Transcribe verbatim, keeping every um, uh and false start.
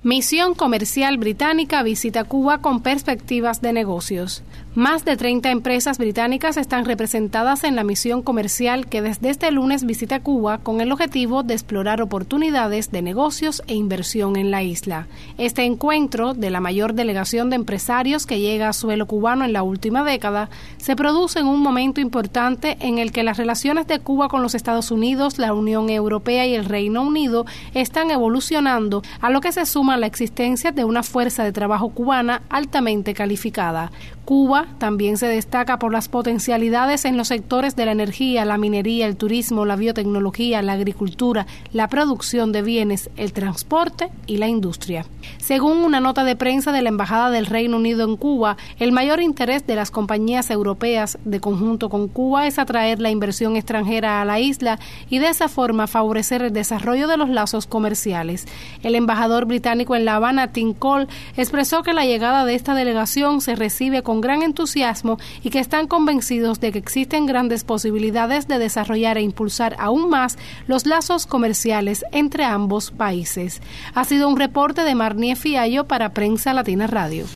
Misión comercial británica visita Cuba con perspectivas de negocios. Más de treinta empresas británicas están representadas en la misión comercial que desde este lunes visita Cuba con el objetivo de explorar oportunidades de negocios e inversión en la isla. Este encuentro, de la mayor delegación de empresarios que llega a suelo cubano en la última década, se produce en un momento importante en el que las relaciones de Cuba con los Estados Unidos, la Unión Europea y el Reino Unido están evolucionando, a lo que se suma la existencia de una fuerza de trabajo cubana altamente calificada. Cuba también se destaca por las potencialidades en los sectores de la energía, la minería, el turismo, la biotecnología, la agricultura, la producción de bienes, el transporte y la industria. Según una nota de prensa de la Embajada del Reino Unido en Cuba, el mayor interés de las compañías europeas de conjunto con Cuba es atraer la inversión extranjera a la isla y de esa forma favorecer el desarrollo de los lazos comerciales. El embajador británico en La Habana, Tim Cole, expresó que la llegada de esta delegación se recibe con gran entusiasmo y que están convencidos de que existen grandes posibilidades de desarrollar e impulsar aún más los lazos comerciales entre ambos países. Ha sido un reporte de Marnie Fiallo para Prensa Latina Radio.